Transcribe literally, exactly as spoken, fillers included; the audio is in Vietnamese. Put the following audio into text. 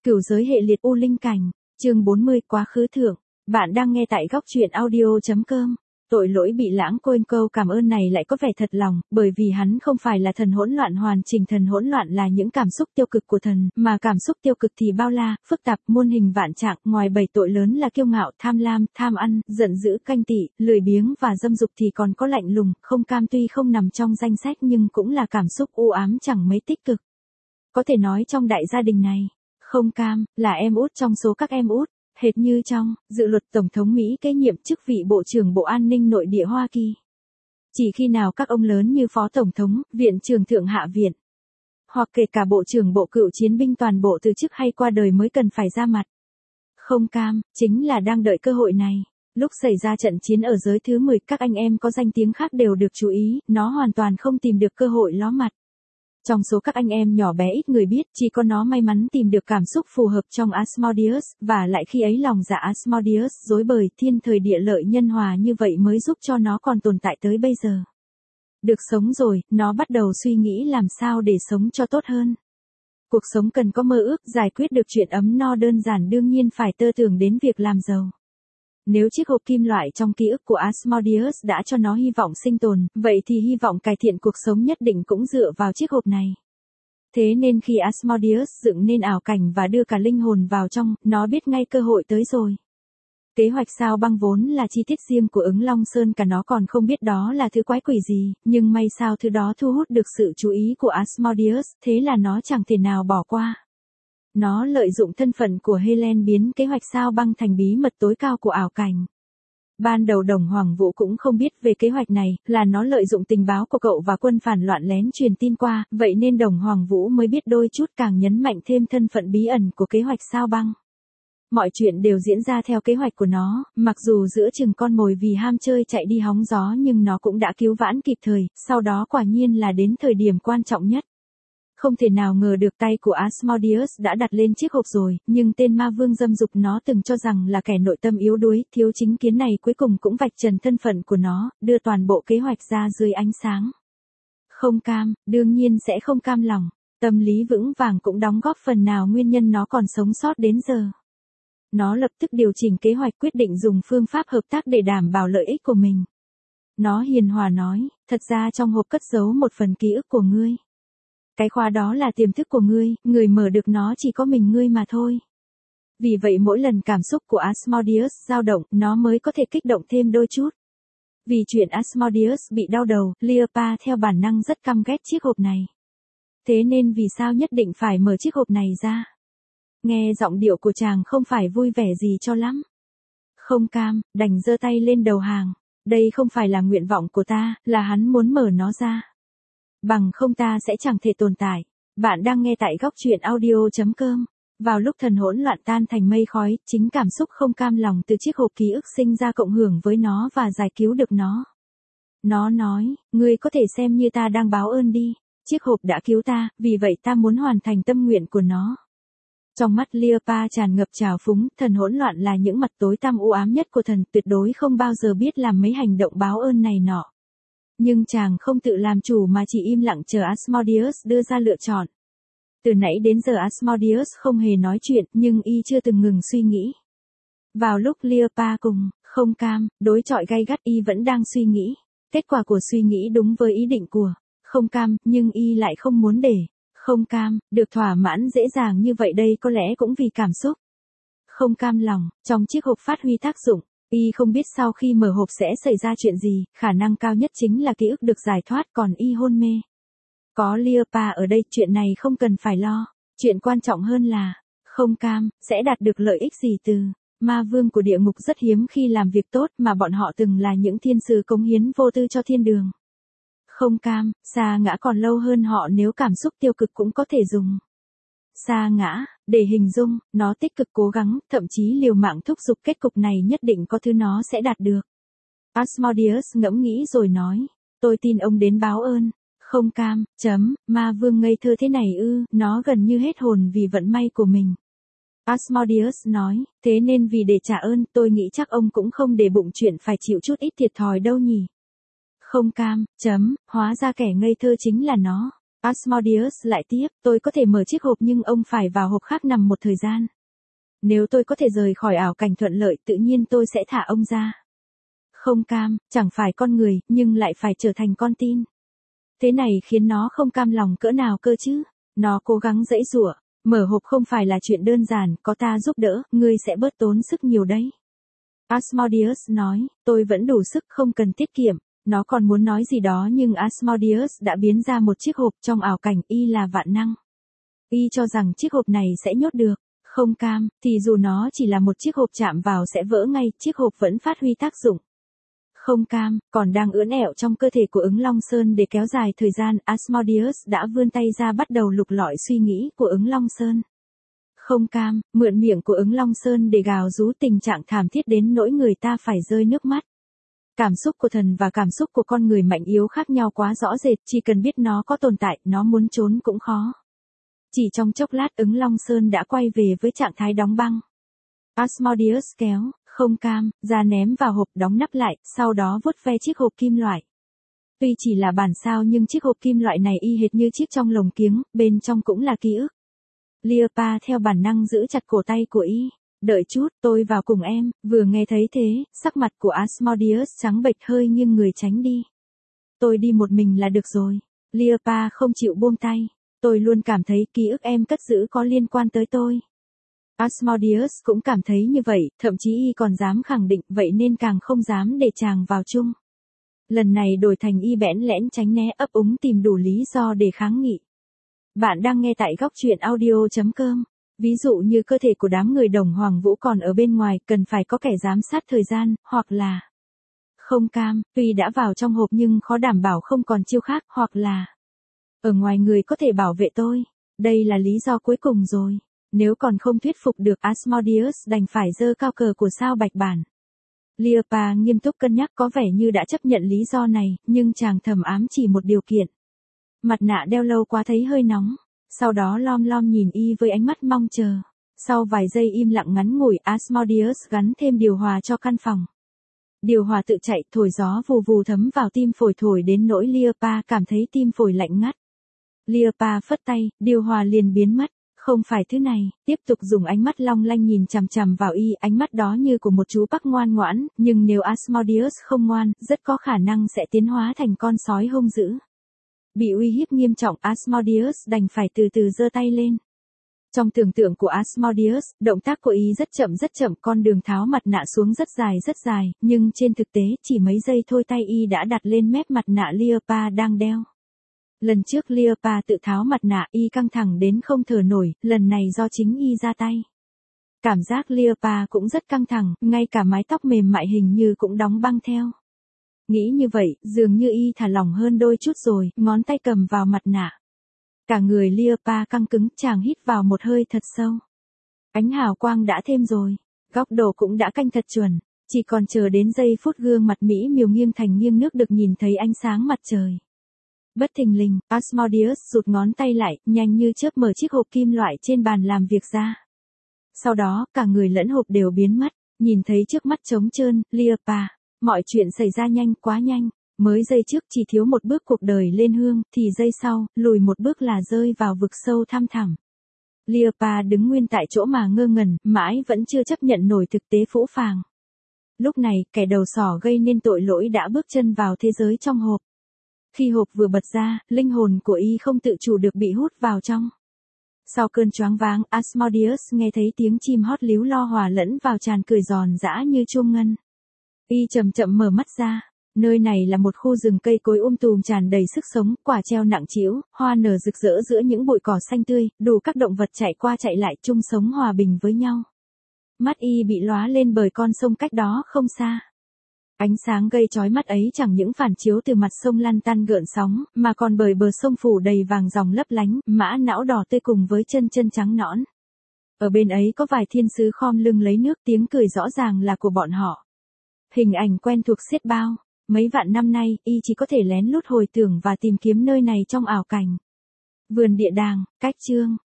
Cửu giới hệ liệt u linh cảnh, chương bốn mươi quá khứ thượng. Bạn đang nghe tại góc truyện audio.com. Tội lỗi bị lãng quên câu cảm ơn này lại có vẻ thật lòng, bởi vì hắn không phải là thần hỗn loạn hoàn chỉnh. Thần hỗn loạn là những cảm xúc tiêu cực của thần, mà cảm xúc tiêu cực thì bao la, phức tạp, muôn hình vạn trạng. Ngoài bảy tội lớn là kiêu ngạo, tham lam, tham ăn, giận dữ, canh tị, lười biếng và dâm dục thì còn có lạnh lùng, không cam. Tuy không nằm trong danh sách nhưng cũng là cảm xúc u ám chẳng mấy tích cực. Có thể nói trong đại gia đình này, không cam là em út trong số các em út, hệt như trong dự luật Tổng thống Mỹ kế nhiệm chức vị Bộ trưởng Bộ An ninh Nội địa Hoa Kỳ. Chỉ khi nào các ông lớn như Phó Tổng thống, Viện trưởng Thượng Hạ viện, hoặc kể cả Bộ trưởng Bộ Cựu chiến binh toàn bộ từ chức hay qua đời mới cần phải ra mặt. Không cam, chính là đang đợi cơ hội này. Lúc xảy ra trận chiến ở giới thứ mười, các anh em có danh tiếng khác đều được chú ý, nó hoàn toàn không tìm được cơ hội ló mặt. Trong số các anh em nhỏ bé ít người biết, chỉ có nó may mắn tìm được cảm xúc phù hợp trong Asmodeus, và lại khi ấy lòng dạ Asmodeus dối bời, thiên thời địa lợi nhân hòa như vậy mới giúp cho nó còn tồn tại tới bây giờ. Được sống rồi, nó bắt đầu suy nghĩ làm sao để sống cho tốt hơn. Cuộc sống cần có mơ ước, giải quyết được chuyện ấm no đơn giản đương nhiên phải tơ tưởng đến việc làm giàu. Nếu chiếc hộp kim loại trong ký ức của Asmodeus đã cho nó hy vọng sinh tồn, vậy thì hy vọng cải thiện cuộc sống nhất định cũng dựa vào chiếc hộp này. Thế nên khi Asmodeus dựng nên ảo cảnh và đưa cả linh hồn vào trong, nó biết ngay cơ hội tới rồi. Kế hoạch sao băng vốn là chi tiết riêng của ứng Long Sơn, cả nó còn không biết đó là thứ quái quỷ gì, nhưng may sao thứ đó thu hút được sự chú ý của Asmodeus, thế là nó chẳng thể nào bỏ qua. Nó lợi dụng thân phận của Helen biến kế hoạch sao băng thành bí mật tối cao của ảo cảnh. Ban đầu Đồng Hoàng Vũ cũng không biết về kế hoạch này, là nó lợi dụng tình báo của cậu và quân phản loạn lén truyền tin qua, vậy nên Đồng Hoàng Vũ mới biết đôi chút, càng nhấn mạnh thêm thân phận bí ẩn của kế hoạch sao băng. Mọi chuyện đều diễn ra theo kế hoạch của nó, mặc dù giữa chừng con mồi vì ham chơi chạy đi hóng gió nhưng nó cũng đã cứu vãn kịp thời, sau đó quả nhiên là đến thời điểm quan trọng nhất. Không thể nào ngờ được tay của Asmodeus đã đặt lên chiếc hộp rồi, nhưng tên ma vương dâm dục nó từng cho rằng là kẻ nội tâm yếu đuối, thiếu chính kiến này cuối cùng cũng vạch trần thân phận của nó, đưa toàn bộ kế hoạch ra dưới ánh sáng. Không cam, đương nhiên sẽ không cam lòng, tâm lý vững vàng cũng đóng góp phần nào nguyên nhân nó còn sống sót đến giờ. Nó lập tức điều chỉnh kế hoạch, quyết định dùng phương pháp hợp tác để đảm bảo lợi ích của mình. Nó hiền hòa nói, thật ra trong hộp cất giấu một phần ký ức của ngươi. Cái khóa đó là tiềm thức của ngươi, người mở được nó chỉ có mình ngươi mà thôi. Vì vậy mỗi lần cảm xúc của Asmodeus dao động, nó mới có thể kích động thêm đôi chút. Vì chuyện Asmodeus bị đau đầu, Cleopatra theo bản năng rất căm ghét chiếc hộp này. Thế nên vì sao nhất định phải mở chiếc hộp này ra? Nghe giọng điệu của chàng không phải vui vẻ gì cho lắm. Không cam, đành giơ tay lên đầu hàng. Đây không phải là nguyện vọng của ta, là hắn muốn mở nó ra. Bằng không ta sẽ chẳng thể tồn tại. Bạn đang nghe tại góc truyện audio.com. Vào lúc thần hỗn loạn tan thành mây khói, chính cảm xúc không cam lòng từ chiếc hộp ký ức sinh ra cộng hưởng với nó và giải cứu được nó. Nó nói, ngươi có thể xem như ta đang báo ơn đi. Chiếc hộp đã cứu ta, vì vậy ta muốn hoàn thành tâm nguyện của nó. Trong mắt Cleopatra tràn ngập trào phúng, thần hỗn loạn là những mặt tối tăm u ám nhất của thần, tuyệt đối không bao giờ biết làm mấy hành động báo ơn này nọ. Nhưng chàng không tự làm chủ mà chỉ im lặng chờ Asmodeus đưa ra lựa chọn. Từ nãy đến giờ Asmodeus không hề nói chuyện, nhưng y chưa từng ngừng suy nghĩ. Vào lúc Cleopatra cùng, không cam, đối chọi gay gắt, y vẫn đang suy nghĩ. Kết quả của suy nghĩ đúng với ý định của không cam, nhưng y lại không muốn để không cam được thỏa mãn dễ dàng như vậy, đây có lẽ cũng vì cảm xúc không cam lòng trong chiếc hộp phát huy tác dụng. Y không biết sau khi mở hộp sẽ xảy ra chuyện gì, khả năng cao nhất chính là ký ức được giải thoát, còn y hôn mê. Có Cleopatra ở đây, chuyện này không cần phải lo. Chuyện quan trọng hơn là, không cam, sẽ đạt được lợi ích gì từ ma vương của địa ngục, rất hiếm khi làm việc tốt mà bọn họ từng là những thiên sứ cống hiến vô tư cho thiên đường. Không cam, sa ngã còn lâu hơn họ, nếu cảm xúc tiêu cực cũng có thể dùng sa ngã để hình dung, nó tích cực cố gắng, thậm chí liều mạng thúc giục, kết cục này nhất định có thứ nó sẽ đạt được. Asmodeus ngẫm nghĩ rồi nói, tôi tin ông đến báo ơn. Không cam, chấm, ma vương ngây thơ thế này ư, nó gần như hết hồn vì vận may của mình. Asmodeus nói, thế nên vì để trả ơn, tôi nghĩ chắc ông cũng không để bụng chuyện phải chịu chút ít thiệt thòi đâu nhỉ. Không cam, chấm, hóa ra kẻ ngây thơ chính là nó. Asmodeus lại tiếp, tôi có thể mở chiếc hộp nhưng ông phải vào hộp khác nằm một thời gian. Nếu tôi có thể rời khỏi ảo cảnh thuận lợi tự nhiên tôi sẽ thả ông ra. Không cam, chẳng phải con người, nhưng lại phải trở thành con tin. Thế này khiến nó không cam lòng cỡ nào cơ chứ. Nó cố gắng giãy giụa, mở hộp không phải là chuyện đơn giản, có ta giúp đỡ, ngươi sẽ bớt tốn sức nhiều đấy. Asmodeus nói, tôi vẫn đủ sức không cần tiết kiệm. Nó còn muốn nói gì đó nhưng Asmodeus đã biến ra một chiếc hộp trong ảo cảnh, y là vạn năng. Y cho rằng chiếc hộp này sẽ nhốt được. Không cam, thì dù nó chỉ là một chiếc hộp chạm vào sẽ vỡ ngay, chiếc hộp vẫn phát huy tác dụng. Không cam, còn đang ưỡn ẹo trong cơ thể của ứng Long Sơn để kéo dài thời gian, Asmodeus đã vươn tay ra bắt đầu lục lọi suy nghĩ của ứng Long Sơn. Không cam, mượn miệng của ứng Long Sơn để gào rú tình trạng thảm thiết đến nỗi người ta phải rơi nước mắt. Cảm xúc của thần và cảm xúc của con người mạnh yếu khác nhau quá rõ rệt, chỉ cần biết nó có tồn tại, nó muốn trốn cũng khó. Chỉ trong chốc lát ứng Long Sơn đã quay về với trạng thái đóng băng. Asmodeus kéo, không cam, ra ném vào hộp đóng nắp lại, sau đó vuốt ve chiếc hộp kim loại. Tuy chỉ là bản sao nhưng chiếc hộp kim loại này y hệt như chiếc trong lồng kiếng, bên trong cũng là ký ức. Liapa theo bản năng giữ chặt cổ tay của y. Đợi chút, tôi vào cùng em, vừa nghe thấy thế, sắc mặt của Asmodeus trắng bệch hơi nghiêng người tránh đi. Tôi đi một mình là được rồi. Liapa không chịu buông tay. Tôi luôn cảm thấy ký ức em cất giữ có liên quan tới tôi. Asmodeus cũng cảm thấy như vậy, thậm chí y còn dám khẳng định, vậy nên càng không dám để chàng vào chung. Lần này đổi thành y bẽn lẽn tránh né ấp úng tìm đủ lý do để kháng nghị. Bạn đang nghe tại góc truyện audio chấm com. Ví dụ như cơ thể của đám người Đồng Hoàng Vũ còn ở bên ngoài, cần phải có kẻ giám sát thời gian, hoặc là không cam, tuy đã vào trong hộp nhưng khó đảm bảo không còn chiêu khác, hoặc là ở ngoài người có thể bảo vệ tôi. Đây là lý do cuối cùng rồi. Nếu còn không thuyết phục được Asmodeus đành phải giơ cao cờ của sao bạch bản. Liapa nghiêm túc cân nhắc có vẻ như đã chấp nhận lý do này, nhưng chàng thầm ám chỉ một điều kiện. Mặt nạ đeo lâu quá thấy hơi nóng. Sau đó lom lom nhìn y với ánh mắt mong chờ. Sau vài giây im lặng ngắn ngủi, Asmodeus gắn thêm điều hòa cho căn phòng. Điều hòa tự chạy, thổi gió vù vù thấm vào tim phổi thổi đến nỗi Liapa cảm thấy tim phổi lạnh ngắt. Liapa phất tay, điều hòa liền biến mất. Không phải thứ này, tiếp tục dùng ánh mắt long lanh nhìn chằm chằm vào y, ánh mắt đó như của một chú Bắc ngoan ngoãn, nhưng nếu Asmodeus không ngoan, rất có khả năng sẽ tiến hóa thành con sói hung dữ. Bị uy hiếp nghiêm trọng, Asmodeus đành phải từ từ giơ tay lên. Trong tưởng tượng của Asmodeus, động tác của y rất chậm rất chậm, con đường tháo mặt nạ xuống rất dài rất dài, nhưng trên thực tế chỉ mấy giây thôi tay y đã đặt lên mép mặt nạ Liapa đang đeo. Lần trước Liapa tự tháo mặt nạ y căng thẳng đến không thở nổi, lần này do chính y ra tay. Cảm giác Liapa cũng rất căng thẳng, ngay cả mái tóc mềm mại hình như cũng đóng băng theo. Nghĩ như vậy, dường như y thả lỏng hơn đôi chút rồi, ngón tay cầm vào mặt nạ. Cả người Liapa căng cứng, chàng hít vào một hơi thật sâu. Ánh hào quang đã thêm rồi, góc độ cũng đã canh thật chuẩn, chỉ còn chờ đến giây phút gương mặt mỹ miều nghiêng thành nghiêng nước được nhìn thấy ánh sáng mặt trời. Bất thình lình, Asmodeus rụt ngón tay lại, nhanh như chớp mở chiếc hộp kim loại trên bàn làm việc ra. Sau đó, cả người lẫn hộp đều biến mất, nhìn thấy trước mắt trống trơn, Liapa. Mọi chuyện xảy ra nhanh, quá nhanh. Mới giây trước chỉ thiếu một bước cuộc đời lên hương, thì giây sau, lùi một bước là rơi vào vực sâu thăm thẳm. Liapa đứng nguyên tại chỗ mà ngơ ngẩn, mãi vẫn chưa chấp nhận nổi thực tế phũ phàng. Lúc này, kẻ đầu sỏ gây nên tội lỗi đã bước chân vào thế giới trong hộp. Khi hộp vừa bật ra, linh hồn của y không tự chủ được bị hút vào trong. Sau cơn choáng váng, Asmodeus nghe thấy tiếng chim hót líu lo hòa lẫn vào tràn cười giòn giã như chuông ngân. Y chậm chậm mở mắt ra. Nơi này là một khu rừng cây cối um tùm tràn đầy sức sống, quả treo nặng trĩu, hoa nở rực rỡ giữa những bụi cỏ xanh tươi, đủ các động vật chạy qua chạy lại chung sống hòa bình với nhau. Mắt y bị lóa lên bởi con sông cách đó không xa. Ánh sáng gây chói mắt ấy chẳng những phản chiếu từ mặt sông lăn tăn gợn sóng, mà còn bởi bờ sông phủ đầy vàng ròng lấp lánh, mã não đỏ tươi cùng với chân chân trắng nõn. Ở bên ấy có vài thiên sứ khom lưng lấy nước, tiếng cười rõ ràng là của bọn họ. Hình ảnh quen thuộc xiết bao. Mấy vạn năm nay, y chỉ có thể lén lút hồi tưởng và tìm kiếm nơi này trong ảo cảnh. Vườn địa đàng, cách chương.